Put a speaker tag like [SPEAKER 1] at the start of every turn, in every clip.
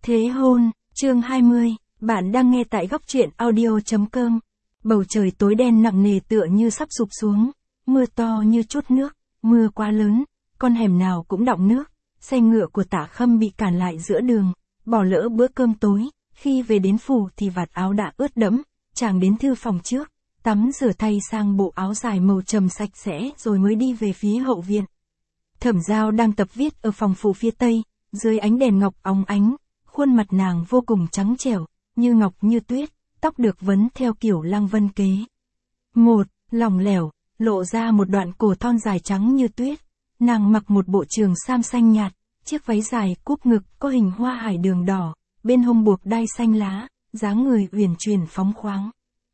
[SPEAKER 1] Thế hôn, chương 20, bạn đang nghe tại góc truyện audio.com. Bầu trời tối đen nặng nề tựa như sắp sụp xuống, mưa to như chút nước, mưa quá lớn, con hẻm nào cũng đọng nước, xe ngựa của Tạ Khâm bị cản lại giữa đường, bỏ lỡ bữa cơm tối, khi về đến phủ thì vạt áo đã ướt đẫm, chàng đến thư phòng trước, tắm rửa thay sang bộ áo dài màu trầm sạch sẽ rồi mới đi về phía hậu viện. Thẩm Giao đang tập viết ở phòng phủ phía tây, dưới ánh đèn ngọc óng ánh, khuôn mặt nàng vô cùng trắng trẻo, như ngọc như tuyết, tóc được vấn theo kiểu Lăng Vân kế. Lỏng lẻo, lộ ra một đoạn cổ thon dài trắng như tuyết. Nàng mặc một bộ trường sam xanh nhạt, chiếc váy dài cúp ngực có hình hoa hải đường đỏ, bên hông buộc đai xanh lá, dáng người uyển chuyển phóng khoáng.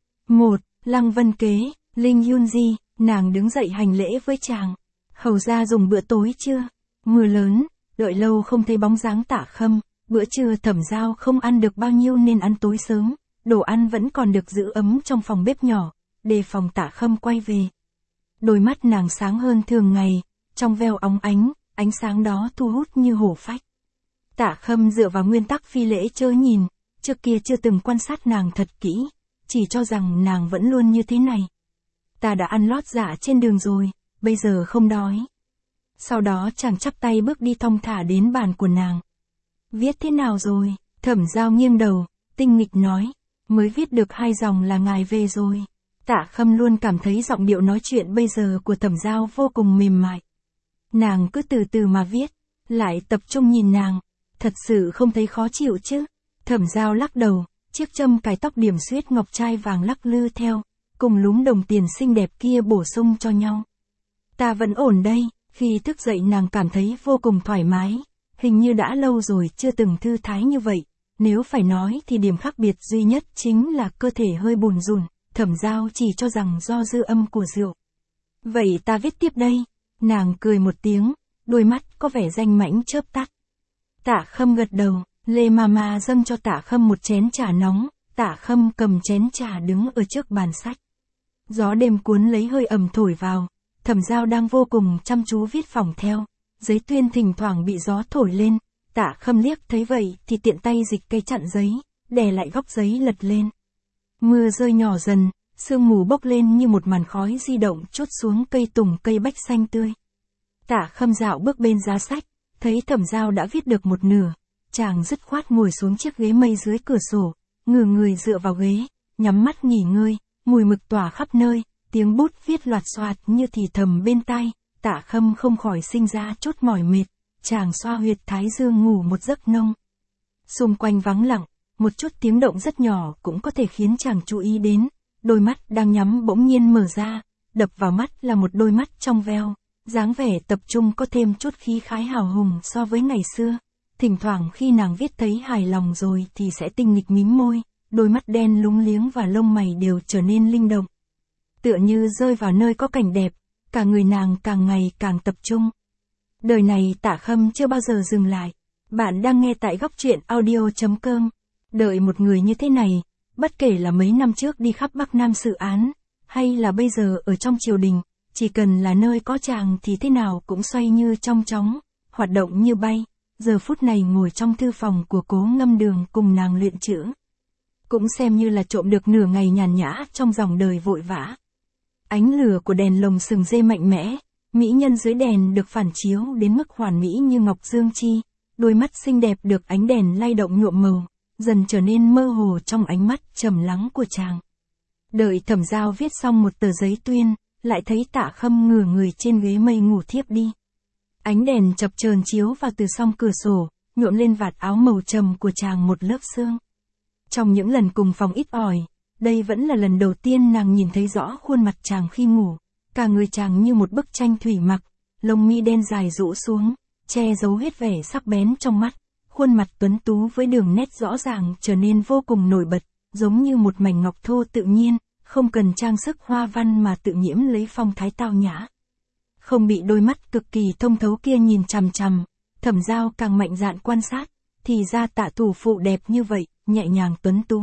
[SPEAKER 1] Lăng Vân kế, Linh Yun Di, nàng đứng dậy hành lễ với chàng. Hầu ra dùng bữa tối chưa? Mưa lớn, đợi lâu không thấy bóng dáng Tạ Khâm, bữa trưa Thẩm Giao không ăn được bao nhiêu nên ăn tối sớm, đồ ăn vẫn còn được giữ ấm trong phòng bếp nhỏ, đề phòng Tạ Khâm quay về. Đôi mắt nàng sáng hơn thường ngày, trong veo óng ánh sáng đó thu hút như hổ phách. Tạ Khâm dựa vào nguyên tắc phi lễ chớ nhìn, trước kia chưa từng quan sát nàng thật kỹ, chỉ cho rằng nàng vẫn luôn như thế này. Ta đã ăn lót dạ trên đường rồi, bây giờ không đói. Sau đó chàng chắp tay bước đi thong thả đến bàn của nàng. Viết thế nào rồi? Thẩm Giao nghiêng đầu, tinh nghịch nói, mới viết được 2 dòng là ngài về rồi. Tạ Khâm luôn cảm thấy giọng điệu nói chuyện bây giờ của Thẩm Giao vô cùng mềm mại. Nàng cứ từ từ mà viết, lại tập trung nhìn nàng, thật sự không thấy khó chịu chứ? Thẩm Giao lắc đầu, chiếc châm cài tóc điểm xuyết ngọc trai vàng lắc lư theo, cùng lúm đồng tiền xinh đẹp kia bổ sung cho nhau. Ta vẫn ổn đây. Khi thức dậy nàng cảm thấy vô cùng thoải mái, hình như đã lâu rồi chưa từng thư thái như vậy, nếu phải nói thì điểm khác biệt duy nhất chính là cơ thể hơi bùn rùn, Thẩm Giao chỉ cho rằng do dư âm của rượu. Vậy ta viết tiếp đây, nàng cười một tiếng, đôi mắt có vẻ danh mãnh chớp tắt. Tạ Khâm gật đầu, Lê Mama dâng cho Tạ Khâm một chén trà nóng, Tạ Khâm cầm chén trà đứng ở trước bàn sách. Gió đêm cuốn lấy hơi ẩm thổi vào. Thẩm Giao đang vô cùng chăm chú viết phỏng theo, giấy tuyên thỉnh thoảng bị gió thổi lên, Tạ Khâm liếc thấy vậy thì tiện tay dịch cây chặn giấy, đè lại góc giấy lật lên. Mưa rơi nhỏ dần, sương mù bốc lên như một màn khói di động trút xuống cây tùng cây bách xanh tươi. Tạ Khâm dạo bước bên giá sách, thấy Thẩm Giao đã viết được một nửa, chàng dứt khoát ngồi xuống chiếc ghế mây dưới cửa sổ, ngửa người dựa vào ghế, nhắm mắt nghỉ ngơi, mùi mực tỏa khắp nơi. Tiếng bút viết loạt xoạt như thì thầm bên tai, Tạ Khâm không khỏi sinh ra chút mỏi mệt, chàng xoa huyệt thái dương ngủ một giấc nông. Xung quanh vắng lặng, một chút tiếng động rất nhỏ cũng có thể khiến chàng chú ý đến, đôi mắt đang nhắm bỗng nhiên mở ra, đập vào mắt là một đôi mắt trong veo, dáng vẻ tập trung có thêm chút khí khái hào hùng so với ngày xưa. Thỉnh thoảng khi nàng viết thấy hài lòng rồi thì sẽ tinh nghịch mím môi, đôi mắt đen lúng liếng và lông mày đều trở nên linh động. Tựa như rơi vào nơi có cảnh đẹp, cả người nàng càng ngày càng tập trung. Đời này Tạ Khâm chưa bao giờ dừng lại. Bạn đang nghe tại góc truyện audio.com. Đợi một người như thế này, bất kể là mấy năm trước đi khắp Bắc Nam xử án, hay là bây giờ ở trong triều đình, chỉ cần là nơi có chàng thì thế nào cũng xoay như trong chóng, hoạt động như bay. Giờ phút này ngồi trong thư phòng của Cố Ngâm Đường cùng nàng luyện chữ. Cũng xem như là trộm được nửa ngày nhàn nhã trong dòng đời vội vã. Ánh lửa của đèn lồng sừng dê mạnh mẽ, mỹ nhân dưới đèn được phản chiếu đến mức hoàn mỹ như ngọc dương chi, đôi mắt xinh đẹp được ánh đèn lay động nhuộm màu, dần trở nên mơ hồ trong ánh mắt trầm lắng của chàng. Đợi Thẩm Giao viết xong một tờ giấy tuyên, lại thấy Tạ Khâm ngửa người trên ghế mây ngủ thiếp đi. Ánh đèn chập chờn chiếu vào từ song cửa sổ, nhuộm lên vạt áo màu trầm của chàng một lớp sương. Trong những lần cùng phòng ít ỏi, đây vẫn là lần đầu tiên nàng nhìn thấy rõ khuôn mặt chàng khi ngủ, cả người chàng như một bức tranh thủy mặc, lông mi đen dài rũ xuống, che giấu hết vẻ sắc bén trong mắt, khuôn mặt tuấn tú với đường nét rõ ràng trở nên vô cùng nổi bật, giống như một mảnh ngọc thô tự nhiên, không cần trang sức hoa văn mà tự nhiễm lấy phong thái tao nhã. Không bị đôi mắt cực kỳ thông thấu kia nhìn chằm chằm, Thẩm Giao càng mạnh dạn quan sát, thì ra Tạ thủ phụ đẹp như vậy, nhẹ nhàng tuấn tú.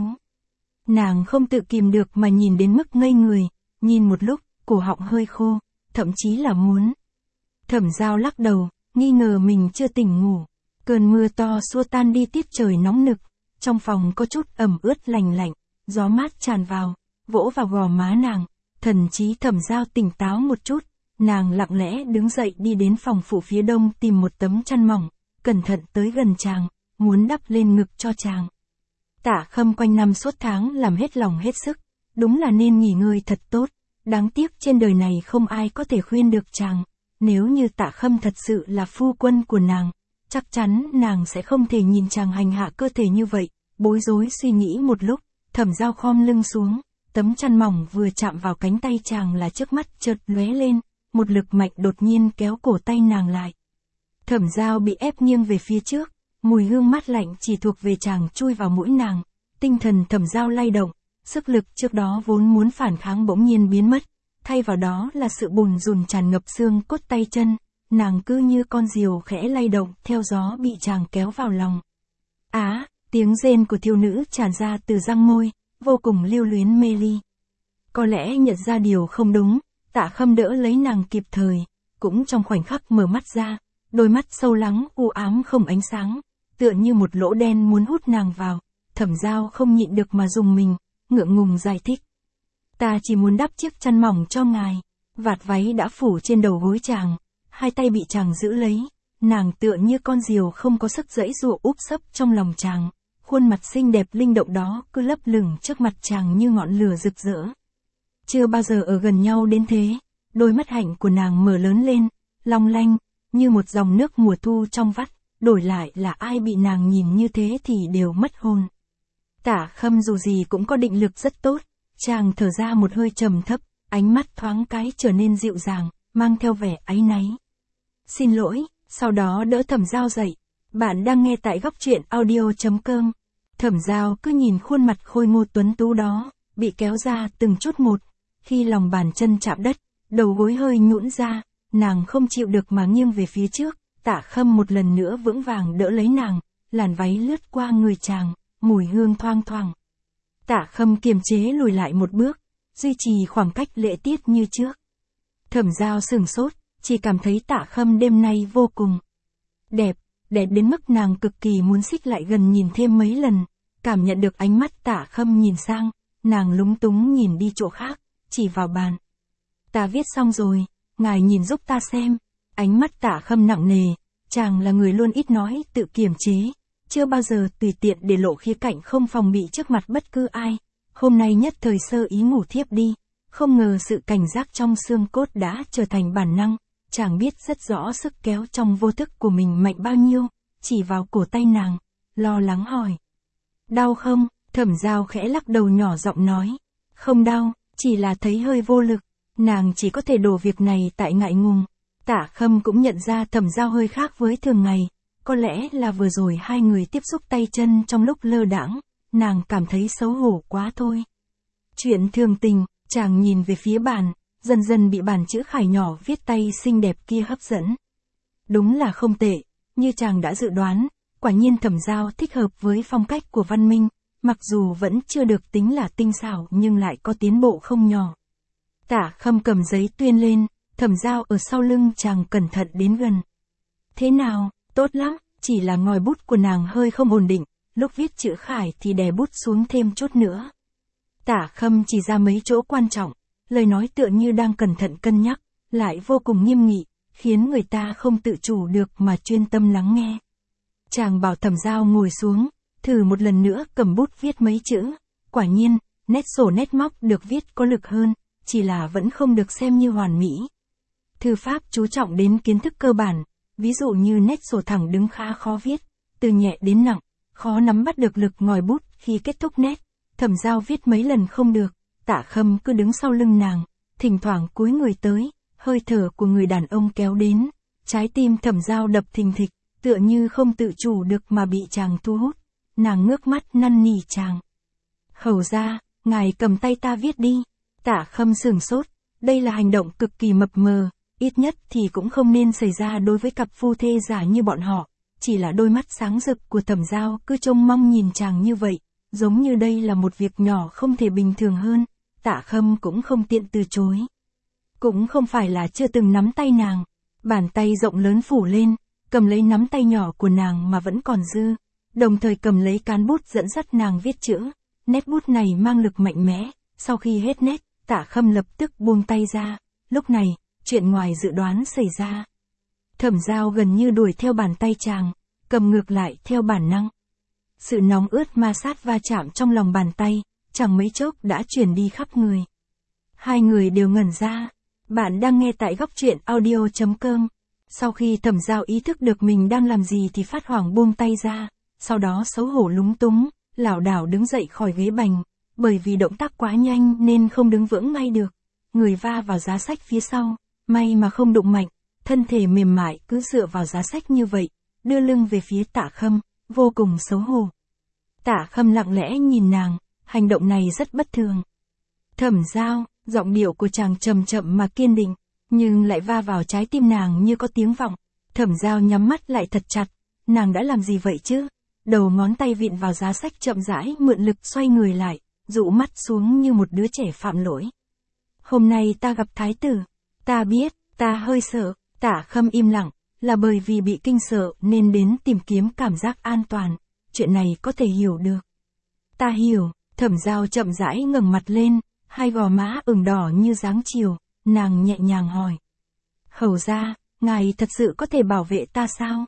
[SPEAKER 1] Nàng không tự kìm được mà nhìn đến mức ngây người, nhìn một lúc, cổ họng hơi khô, thậm chí là muốn. Thẩm Giao lắc đầu, nghi ngờ mình chưa tỉnh ngủ. Cơn mưa to xua tan đi tiết trời nóng nực, trong phòng có chút ẩm ướt lành lạnh, gió mát tràn vào, vỗ vào gò má nàng, thần trí Thẩm Giao tỉnh táo một chút, nàng lặng lẽ đứng dậy đi đến phòng phụ phía đông tìm một tấm chăn mỏng, cẩn thận tới gần chàng, muốn đắp lên ngực cho chàng. Tạ Khâm quanh năm suốt tháng làm hết lòng hết sức, đúng là nên nghỉ ngơi thật tốt, đáng tiếc trên đời này không ai có thể khuyên được chàng, nếu như Tạ Khâm thật sự là phu quân của nàng, chắc chắn nàng sẽ không thể nhìn chàng hành hạ cơ thể như vậy, bối rối suy nghĩ một lúc, Thẩm Giao khom lưng xuống, tấm chăn mỏng vừa chạm vào cánh tay chàng là trước mắt chợt lóe lên, một lực mạnh đột nhiên kéo cổ tay nàng lại. Thẩm Giao bị ép nghiêng về phía trước, mùi hương mát lạnh chỉ thuộc về chàng chui vào mũi nàng, tinh thần Thẩm Giao lay động, sức lực trước đó vốn muốn phản kháng bỗng nhiên biến mất, thay vào đó là sự bùn rùn tràn ngập xương cốt tay chân, nàng cứ như con diều khẽ lay động theo gió bị chàng kéo vào lòng. Tiếng rên của thiếu nữ tràn ra từ răng môi, vô cùng lưu luyến mê ly. Có lẽ nhận ra điều không đúng, Tạ Khâm đỡ lấy nàng kịp thời, cũng trong khoảnh khắc mở mắt ra, đôi mắt sâu lắng u ám không ánh sáng, tựa như một lỗ đen muốn hút nàng vào. Thẩm Giao không nhịn được mà rùng mình, ngượng ngùng giải thích. Ta chỉ muốn đắp chiếc chăn mỏng cho ngài. Vạt váy đã phủ trên đầu gối chàng, hai tay bị chàng giữ lấy, nàng tựa như con diều không có sức giãy giụa úp sấp trong lòng chàng, khuôn mặt xinh đẹp linh động đó cứ lấp lửng trước mặt chàng như ngọn lửa rực rỡ. Chưa bao giờ ở gần nhau đến thế, đôi mắt hạnh của nàng mở lớn lên, long lanh, như một dòng nước mùa thu trong vắt, đổi lại là ai bị nàng nhìn như thế thì đều mất hồn. Tạ Khâm dù gì cũng có định lực rất tốt, chàng thở ra một hơi trầm thấp, ánh mắt thoáng cái trở nên dịu dàng, mang theo vẻ áy náy. Xin lỗi, sau đó đỡ Thẩm Giao dậy. Bạn đang nghe tại góc truyện audio.com. Thẩm Giao cứ nhìn khuôn mặt khôi ngô tuấn tú đó, bị kéo ra từng chút một, khi lòng bàn chân chạm đất, đầu gối hơi nhũn ra, nàng không chịu được mà nghiêng về phía trước, Tạ Khâm một lần nữa vững vàng đỡ lấy nàng, làn váy lướt qua người chàng, mùi hương thoang thoảng. Tạ Khâm kiềm chế lùi lại một bước, duy trì khoảng cách lễ tiết như trước. Thẩm Giao sửng sốt, chỉ cảm thấy Tạ Khâm đêm nay vô cùng đẹp đến mức nàng cực kỳ muốn xích lại gần nhìn thêm mấy lần, cảm nhận được ánh mắt Tạ Khâm nhìn sang, nàng lúng túng nhìn đi chỗ khác, chỉ vào bàn. Ta viết xong rồi, ngài nhìn giúp ta xem. Ánh mắt Tạ Khâm nặng nề, chàng là người luôn ít nói, tự kiềm chế, chưa bao giờ tùy tiện để lộ khía cạnh không phòng bị trước mặt bất cứ ai. Hôm nay nhất thời sơ ý ngủ thiếp đi, không ngờ sự cảnh giác trong xương cốt đã trở thành bản năng, chàng biết rất rõ sức kéo trong vô thức của mình mạnh bao nhiêu, chỉ vào cổ tay nàng, lo lắng hỏi. Đau không? Thẩm Giao khẽ lắc đầu nhỏ giọng nói. Không đau, chỉ là thấy hơi vô lực, nàng chỉ có thể đổ việc này tại ngại ngùng. Tạ Khâm cũng nhận ra Thẩm Giao hơi khác với thường ngày, có lẽ là vừa rồi hai người tiếp xúc tay chân trong lúc lơ đãng, nàng cảm thấy xấu hổ quá thôi. Chuyện thường tình, chàng nhìn về phía bàn, dần dần bị bàn chữ khải nhỏ viết tay xinh đẹp kia hấp dẫn. Đúng là không tệ, như chàng đã dự đoán, quả nhiên Thẩm Giao thích hợp với phong cách của Văn Minh, mặc dù vẫn chưa được tính là tinh xảo nhưng lại có tiến bộ không nhỏ. Tạ Khâm cầm giấy tuyên lên, Thẩm Giao ở sau lưng chàng cẩn thận đến gần. Thế nào, tốt lắm, chỉ là ngòi bút của nàng hơi không ổn định, lúc viết chữ khải thì đè bút xuống thêm chút nữa. Tạ Khâm chỉ ra mấy chỗ quan trọng, lời nói tựa như đang cẩn thận cân nhắc, lại vô cùng nghiêm nghị, khiến người ta không tự chủ được mà chuyên tâm lắng nghe. Chàng bảo Thẩm Giao ngồi xuống, thử một lần nữa cầm bút viết mấy chữ, quả nhiên, nét sổ nét móc được viết có lực hơn, chỉ là vẫn không được xem như hoàn mỹ. Thư pháp chú trọng đến kiến thức cơ bản, ví dụ như nét sổ thẳng đứng khá khó viết, từ nhẹ đến nặng, khó nắm bắt được lực ngòi bút khi kết thúc nét. Thẩm Giao viết mấy lần không được, Tạ Khâm cứ đứng sau lưng nàng, thỉnh thoảng cúi người tới, hơi thở của người đàn ông kéo đến, trái tim Thẩm Giao đập thình thịch, tựa như không tự chủ được mà bị chàng thu hút. Nàng ngước mắt năn nỉ chàng. Hầu ra, ngài cầm tay ta viết đi. Tạ Khâm sửng sốt, đây là hành động cực kỳ mập mờ, ít nhất thì cũng không nên xảy ra đối với cặp phu thê giả như bọn họ, chỉ là đôi mắt sáng rực của Thẩm Giao cứ trông mong nhìn chàng như vậy, giống như đây là một việc nhỏ không thể bình thường hơn, Tạ Khâm cũng không tiện từ chối. Cũng không phải là chưa từng nắm tay nàng, bàn tay rộng lớn phủ lên, cầm lấy nắm tay nhỏ của nàng mà vẫn còn dư, đồng thời cầm lấy cán bút dẫn dắt nàng viết chữ. Nét bút này mang lực mạnh mẽ, sau khi hết nét, Tạ Khâm lập tức buông tay ra. Lúc này, chuyện ngoài dự đoán xảy ra. Thẩm Giao gần như đuổi theo bàn tay chàng, cầm ngược lại theo bản năng. Sự nóng ướt ma sát va chạm trong lòng bàn tay, chẳng mấy chốc đã truyền đi khắp người. Hai người đều ngẩn ra. Bạn đang nghe tại góc truyện audio.com. Sau khi Thẩm Giao ý thức được mình đang làm gì thì phát hoảng buông tay ra, sau đó xấu hổ lúng túng, lảo đảo đứng dậy khỏi ghế bành, bởi vì động tác quá nhanh nên không đứng vững ngay được. Người va vào giá sách phía sau, may mà không đụng mạnh, thân thể mềm mại cứ dựa vào giá sách như vậy, đưa lưng về phía Tạ Khâm, vô cùng xấu hổ. Tạ Khâm lặng lẽ nhìn nàng, hành động này rất bất thường. Thẩm Giao, giọng điệu của chàng trầm chậm mà kiên định, nhưng lại va vào trái tim nàng như có tiếng vọng. Thẩm Giao nhắm mắt lại thật chặt, nàng đã làm gì vậy chứ? Đầu ngón tay vịn vào giá sách chậm rãi mượn lực xoay người lại, dụ mắt xuống như một đứa trẻ phạm lỗi. Hôm nay ta gặp thái tử, ta biết, ta hơi sợ. Tạ Khâm im lặng, là bởi vì bị kinh sợ nên đến tìm kiếm cảm giác an toàn, chuyện này có thể hiểu được. Ta hiểu. Thẩm Giao chậm rãi ngẩng mặt lên, hai gò má ửng đỏ như dáng chiều, nàng nhẹ nhàng hỏi. Hầu ra, ngài thật sự có thể bảo vệ ta sao?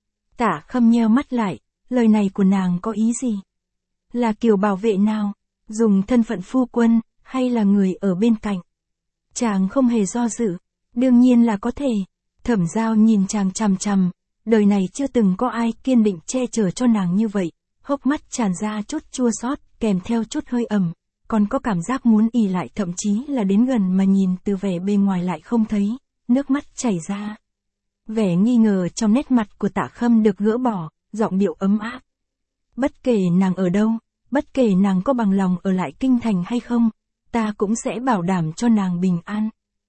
[SPEAKER 1] Tạ Khâm nheo mắt lại, lời này của nàng có ý gì? Là kiểu bảo vệ nào? Dùng thân phận phu quân, hay là người ở bên cạnh? Chàng không hề do dự, đương nhiên là có thể. Thẩm Giao nhìn chàng chằm chằm, đời này chưa từng có ai kiên định che chở cho nàng như vậy, hốc mắt tràn ra chút chua xót, kèm theo chút hơi ẩm, còn có cảm giác muốn ì lại, thậm chí là đến gần mà nhìn từ vẻ bề ngoài lại không thấy, nước mắt chảy ra. Vẻ nghi ngờ trong nét mặt của Tạ Khâm được gỡ bỏ, giọng điệu ấm áp. Bất kể nàng ở đâu, bất kể nàng có bằng lòng ở lại kinh thành hay không, ta cũng sẽ bảo đảm cho nàng bình an.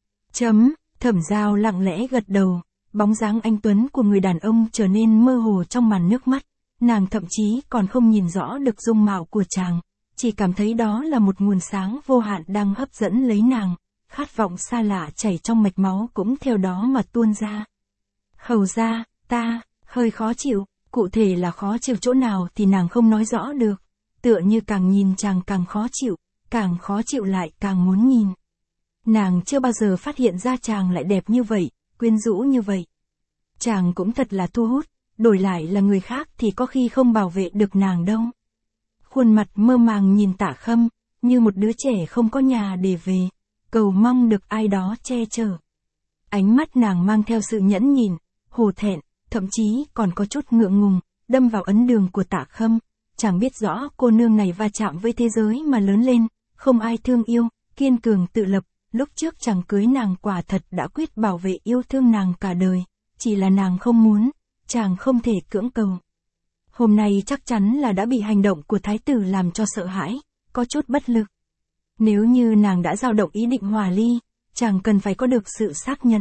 [SPEAKER 1] Thẩm Giao lặng lẽ gật đầu, bóng dáng anh tuấn của người đàn ông trở nên mơ hồ trong màn nước mắt, nàng thậm chí còn không nhìn rõ được dung mạo của chàng, chỉ cảm thấy đó là một nguồn sáng vô hạn đang hấp dẫn lấy nàng, khát vọng xa lạ chảy trong mạch máu cũng theo đó mà tuôn ra. Hầu ra, ta, hơi khó chịu, cụ thể là khó chịu chỗ nào thì nàng không nói rõ được, tựa như càng nhìn chàng càng khó chịu lại càng muốn nhìn. Nàng chưa bao giờ phát hiện ra chàng lại đẹp như vậy, quyến rũ như vậy. Chàng cũng thật là thu hút, đổi lại là người khác thì có khi không bảo vệ được nàng đâu. Khuôn mặt mơ màng nhìn Tạ Khâm, như một đứa trẻ không có nhà để về, cầu mong được ai đó che chở. Ánh mắt nàng mang theo sự nhẫn nhịn, hổ thẹn, thậm chí còn có chút ngượng ngùng, đâm vào ấn đường của Tạ Khâm. Chàng biết rõ cô nương này va chạm với thế giới mà lớn lên, không ai thương yêu, kiên cường tự lập. Lúc trước chàng cưới nàng quả thật đã quyết bảo vệ yêu thương nàng cả đời, chỉ là nàng không muốn, chàng không thể cưỡng cầu. Hôm nay chắc chắn là đã bị hành động của thái tử làm cho sợ hãi, có chút bất lực. Nếu như nàng đã dao động ý định hòa ly, chàng cần phải có được sự xác nhận.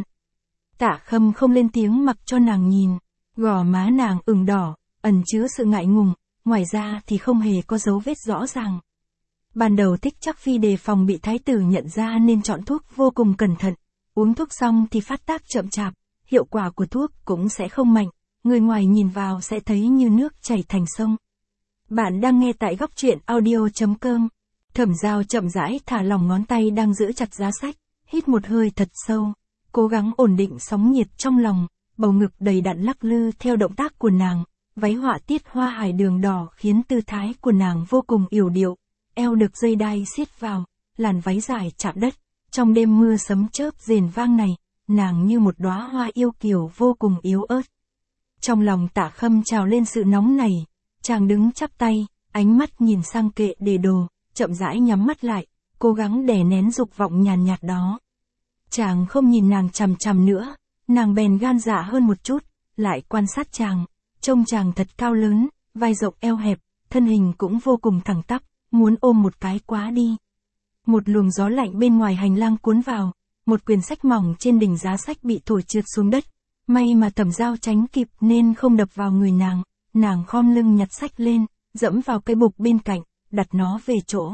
[SPEAKER 1] Tạ Khâm không lên tiếng mặc cho nàng nhìn, gò má nàng ửng đỏ, ẩn chứa sự ngại ngùng, ngoài ra thì không hề có dấu vết rõ ràng. Ban đầu Thích Trắc Phi đề phòng bị thái tử nhận ra nên chọn thuốc vô cùng cẩn thận, uống thuốc xong thì phát tác chậm chạp, hiệu quả của thuốc cũng sẽ không mạnh, người ngoài nhìn vào sẽ thấy như nước chảy thành sông. Bạn đang nghe tại góc truyện audio.com. Thẩm Giao chậm rãi thả lỏng ngón tay đang giữ chặt giá sách, hít một hơi thật sâu, cố gắng ổn định sóng nhiệt trong lòng, bầu ngực đầy đặn lắc lư theo động tác của nàng, váy họa tiết hoa hải đường đỏ khiến tư thái của nàng vô cùng yểu điệu. Eo được dây đai siết vào, làn váy dài chạm đất, trong đêm mưa sấm chớp rền vang này, nàng như một đóa hoa yêu kiều vô cùng yếu ớt. Trong lòng Tạ Khâm trào lên sự nóng nảy, chàng đứng chắp tay, ánh mắt nhìn sang kệ để đồ, chậm rãi nhắm mắt lại, cố gắng đè nén dục vọng nhàn nhạt đó. Chàng không nhìn nàng chằm chằm nữa, nàng bèn gan dạ hơn một chút, lại quan sát chàng, trông chàng thật cao lớn, vai rộng eo hẹp, thân hình cũng vô cùng thẳng tắp. Muốn ôm một cái quá đi. Một luồng gió lạnh bên ngoài hành lang cuốn vào, một quyển sách mỏng trên đỉnh giá sách bị thổi trượt xuống đất. May mà Thẩm Giao tránh kịp nên không đập vào người nàng khom lưng nhặt sách lên, dẫm vào cái bục bên cạnh, đặt nó về chỗ.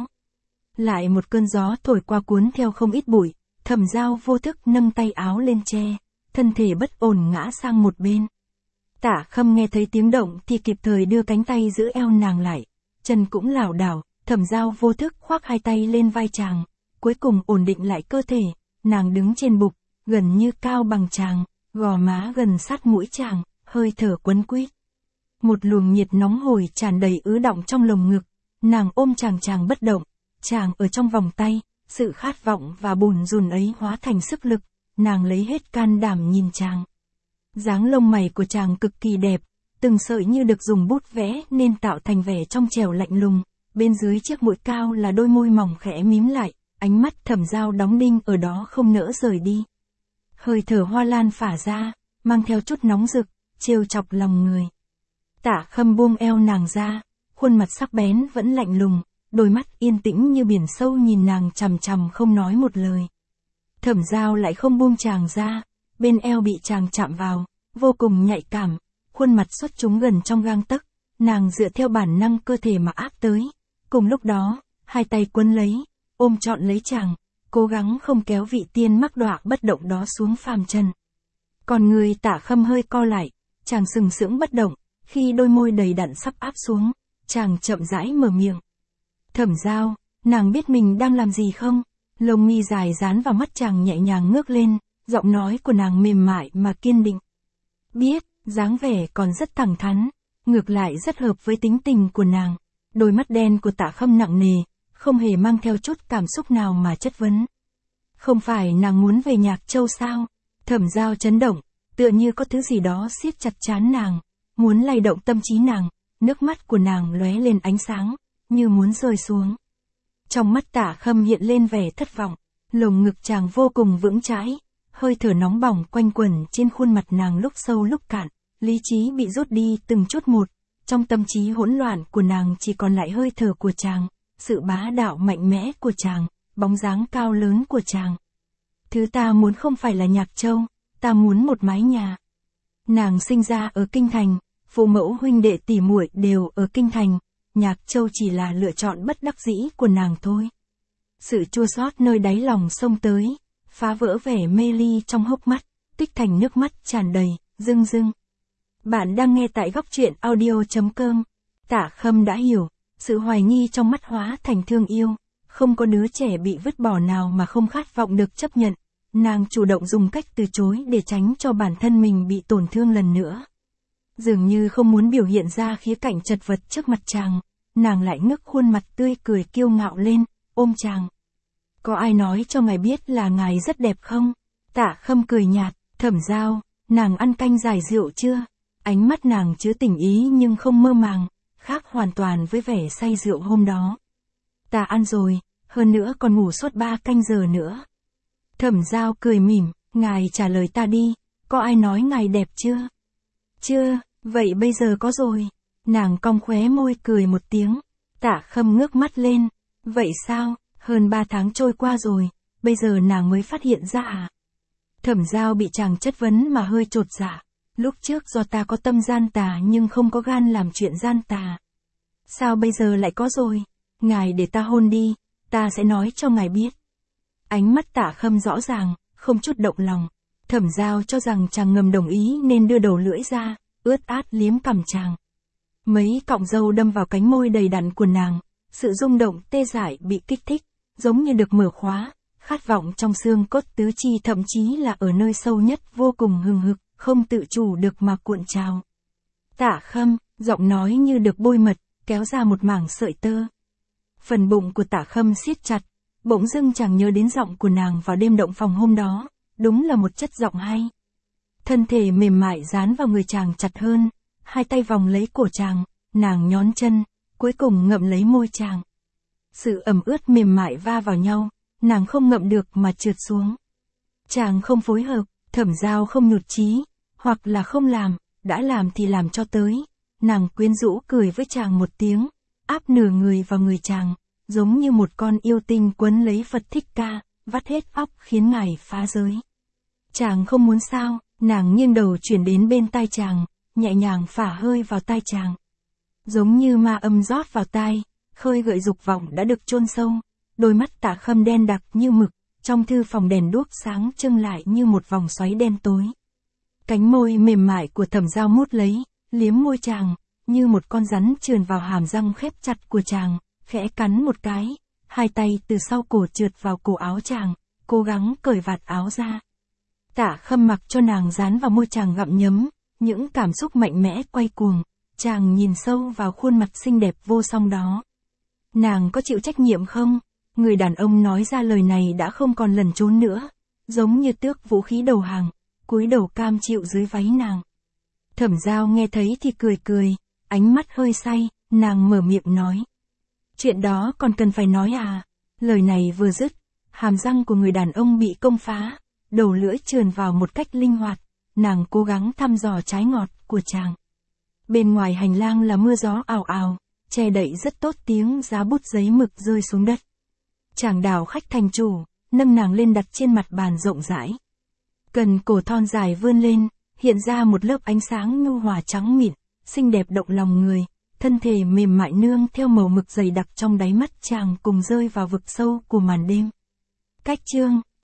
[SPEAKER 1] Lại một cơn gió thổi qua cuốn theo không ít bụi, Thẩm Giao vô thức nâng tay áo lên che, thân thể bất ổn ngã sang một bên. Tạ Khâm nghe thấy tiếng động thì kịp thời đưa cánh tay giữ eo nàng lại, chân cũng lảo đảo, Thẩm Giao vô thức khoác hai tay lên vai chàng, cuối cùng ổn định lại cơ thể, nàng đứng trên bục, gần như cao bằng chàng, gò má gần sát mũi chàng, hơi thở quấn quýt. Một luồng nhiệt nóng hổi tràn đầy ứ đọng trong lồng ngực, nàng ôm chàng bất động, chàng ở trong vòng tay, sự khát vọng và bồn rùn ấy hóa thành sức lực, nàng lấy hết can đảm nhìn chàng. Dáng lông mày của chàng cực kỳ đẹp, từng sợi như được dùng bút vẽ nên tạo thành vẻ trong trẻo lạnh lùng, bên dưới chiếc mũi cao là đôi môi mỏng khẽ mím lại, ánh mắt Thẩm Giao đóng đinh ở đó không nỡ rời đi. Hơi thở hoa lan phả ra, mang theo chút nóng rực, trêu chọc lòng người. Tạ Khâm buông eo nàng ra, khuôn mặt sắc bén vẫn lạnh lùng, đôi mắt yên tĩnh như biển sâu nhìn nàng chằm chằm không nói một lời. Thẩm Giao lại không buông chàng ra, bên eo bị chàng chạm vào, vô cùng nhạy cảm, khuôn mặt xuất chúng gần trong gang tấc, nàng dựa theo bản năng cơ thể mà áp tới. Cùng lúc đó, hai tay quấn lấy, ôm trọn lấy chàng, cố gắng không kéo vị tiên mắc đọa bất động đó xuống phàm trần. Còn người Tạ Khâm hơi co lại, chàng sừng sững bất động, khi đôi môi đầy đặn sắp áp xuống, chàng chậm rãi mở miệng. Thẩm Giao, nàng biết mình đang làm gì không? Lông mi dài dán vào mắt chàng nhẹ nhàng ngước lên, giọng nói của nàng mềm mại mà kiên định. Biết, dáng vẻ còn rất thẳng thắn, ngược lại rất hợp với tính tình của nàng. Đôi mắt đen của Tạ Khâm nặng nề, không hề mang theo chút cảm xúc nào mà chất vấn. Không phải nàng muốn về Nhạc Châu sao? Thẩm Giao chấn động, tựa như có thứ gì đó siết chặt trán nàng, muốn lay động tâm trí nàng, nước mắt của nàng lóe lên ánh sáng, như muốn rơi xuống. Trong mắt Tạ Khâm hiện lên vẻ thất vọng, lồng ngực chàng vô cùng vững chãi, hơi thở nóng bỏng quanh quẩn trên khuôn mặt nàng lúc sâu lúc cạn, lý trí bị rút đi từng chút một, trong tâm trí hỗn loạn của nàng chỉ còn lại hơi thở của chàng, sự bá đạo mạnh mẽ của chàng, bóng dáng cao lớn của chàng. Thứ ta muốn không phải là Nhạc Châu, ta muốn một mái nhà. Nàng sinh ra ở Kinh Thành, phụ mẫu huynh đệ tỷ muội đều ở Kinh Thành, Nhạc Châu chỉ là lựa chọn bất đắc dĩ của nàng thôi. Sự chua xót nơi đáy lòng xông tới, phá vỡ vẻ mê ly trong hốc mắt, tích thành nước mắt tràn đầy, rưng rưng. Bạn đang nghe tại góc truyện audio.com. Tạ Khâm đã hiểu, sự hoài nghi trong mắt hóa thành thương yêu, không có đứa trẻ bị vứt bỏ nào mà không khát vọng được chấp nhận. Nàng chủ động dùng cách từ chối để tránh cho bản thân mình bị tổn thương lần nữa. Dường như không muốn biểu hiện ra khía cạnh chật vật trước mặt chàng, nàng lại ngước khuôn mặt tươi cười kiêu ngạo lên, ôm chàng. Có ai nói cho ngài biết là ngài rất đẹp không? Tạ Khâm cười nhạt, Thẩm Giao, nàng ăn canh giải rượu chưa? Ánh mắt nàng chứa tình ý nhưng không mơ màng, khác hoàn toàn với vẻ say rượu hôm đó. Ta ăn rồi, hơn nữa còn ngủ suốt 3 canh giờ nữa. Thẩm Giao cười mỉm, ngài trả lời ta đi, có ai nói ngài đẹp chưa? Chưa, vậy bây giờ có rồi. Nàng cong khóe môi cười một tiếng. Tạ Khâm ngước mắt lên, vậy sao, hơn 3 tháng trôi qua rồi, bây giờ nàng mới phát hiện ra à? Thẩm Giao bị chàng chất vấn mà hơi chột dạ. Lúc trước do ta có tâm gian tà nhưng không có gan làm chuyện gian tà. Sao bây giờ lại có rồi? Ngài để ta hôn đi, ta sẽ nói cho ngài biết. Ánh mắt Tạ Khâm rõ ràng, không chút động lòng. Thẩm Giao cho rằng chàng ngầm đồng ý nên đưa đầu lưỡi ra, ướt át liếm cằm chàng. Mấy cọng râu đâm vào cánh môi đầy đặn của nàng, sự rung động tê dại bị kích thích, giống như được mở khóa, khát vọng trong xương cốt tứ chi thậm chí là ở nơi sâu nhất vô cùng hừng hực, không tự chủ được mà cuộn trào. Tạ Khâm, giọng nói như được bôi mật, kéo ra một mảng sợi tơ. Phần bụng của Tạ Khâm siết chặt, bỗng dưng chàng nhớ đến giọng của nàng vào đêm động phòng hôm đó, đúng là một chất giọng hay. Thân thể mềm mại dán vào người chàng chặt hơn, hai tay vòng lấy cổ chàng, nàng nhón chân, cuối cùng ngậm lấy môi chàng. Sự ẩm ướt mềm mại va vào nhau, nàng không ngậm được mà trượt xuống. Chàng không phối hợp, Thẩm Giao không nhụt chí, hoặc là không làm, đã làm thì làm cho tới. Nàng quyến rũ cười với chàng một tiếng, áp nửa người vào người chàng, giống như một con yêu tinh quấn lấy Phật Thích Ca, vắt hết óc khiến ngài phá giới. Chàng không muốn sao, nàng nghiêng đầu chuyển đến bên tai chàng, nhẹ nhàng phả hơi vào tai chàng. Giống như ma âm rót vào tai, khơi gợi dục vọng đã được chôn sâu, đôi mắt Tạ Khâm đen đặc như mực, trong thư phòng đèn đuốc sáng trưng lại như một vòng xoáy đen tối. Cánh môi mềm mại của Thẩm Giao mút lấy, liếm môi chàng, như một con rắn trườn vào hàm răng khép chặt của chàng, khẽ cắn một cái, hai tay từ sau cổ trượt vào cổ áo chàng, cố gắng cởi vạt áo ra. Tạ Khâm mặc cho nàng dán vào môi chàng gặm nhấm, những cảm xúc mạnh mẽ quay cuồng, chàng nhìn sâu vào khuôn mặt xinh đẹp vô song đó. Nàng có chịu trách nhiệm không? Người đàn ông nói ra lời này đã không còn lẩn trốn nữa, giống như tước vũ khí đầu hàng, cúi đầu cam chịu dưới váy nàng. Thẩm Giao nghe thấy thì cười cười, ánh mắt hơi say, nàng mở miệng nói. Chuyện đó còn cần phải nói à? Lời này vừa dứt, hàm răng của người đàn ông bị công phá, đầu lưỡi trườn vào một cách linh hoạt, nàng cố gắng thăm dò trái ngọt của chàng. Bên ngoài hành lang là mưa gió ào ào, che đậy rất tốt tiếng giá bút giấy mực rơi xuống đất. Chàng đảo khách thành chủ, nâng nàng lên đặt trên mặt bàn rộng rãi. Cần cổ thon dài vươn lên, hiện ra một lớp ánh sáng nhu hòa trắng mịn, xinh đẹp động lòng người, thân thể mềm mại nương theo màu mực dày đặc trong đáy mắt chàng cùng rơi vào vực sâu của màn đêm. Cách chương